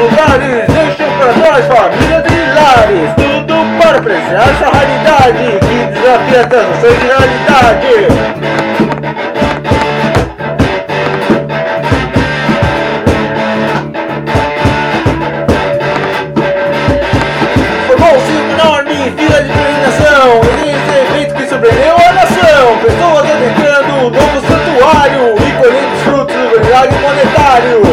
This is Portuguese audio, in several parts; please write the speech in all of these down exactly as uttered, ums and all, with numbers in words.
lugares deixam pra trás famílias e lares. Tudo para apreciar essa raridade que desafia as noções de realidade. Formou-se uma enorme fila de peregrinação nesse evento que surpreendeu a nação. Pessoas adentrando o novo santuário e colhendo os frutos do milagre monetário.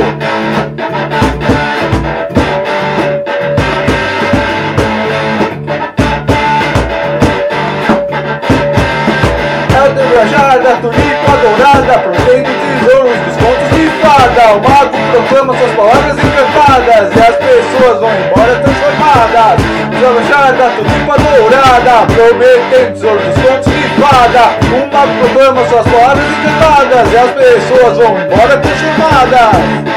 Da tulipa dourada, prometendo tesouros dos contos de fada. O mago proclama suas palavras encantadas e as pessoas vão embora transformadas. Desabrochar da tulipa dourada, prometendo tesouros dos contos de fada. O mago proclama suas palavras encantadas e as pessoas vão embora transformadas.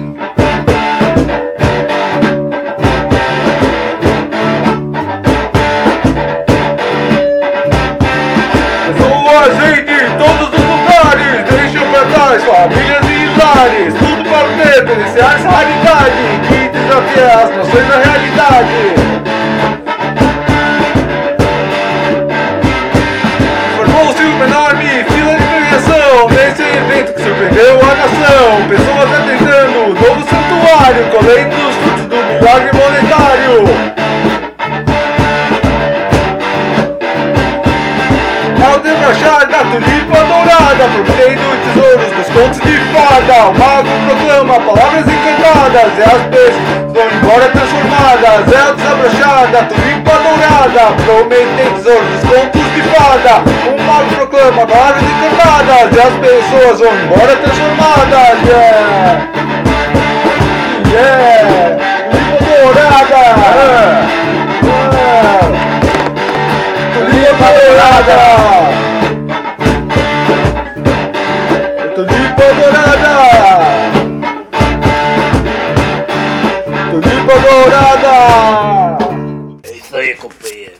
Famílias e lares, tudo para poder beneficiar essa raridade que desafia as noções da realidade. Formou-se uma enorme fila de peregrinação nesse evento que surpreendeu a nação. Pessoas atendendo o novo santuário, colhendo os frutos do milagre monetário. Ao desabrochar da tulipa dourada, prometendo tesouros dos contos de fada, o mago proclama palavras encantadas e as pessoas vão embora transformadas. É o desabrochar da tulipa dourada, prometendo tesouros dos contos de fada, o mago proclama palavras encantadas e as pessoas vão embora transformadas. Yeah! Yeah! Tulipa dourada! Tulipa dourada! Tulipa dourada! Tulipa dourada!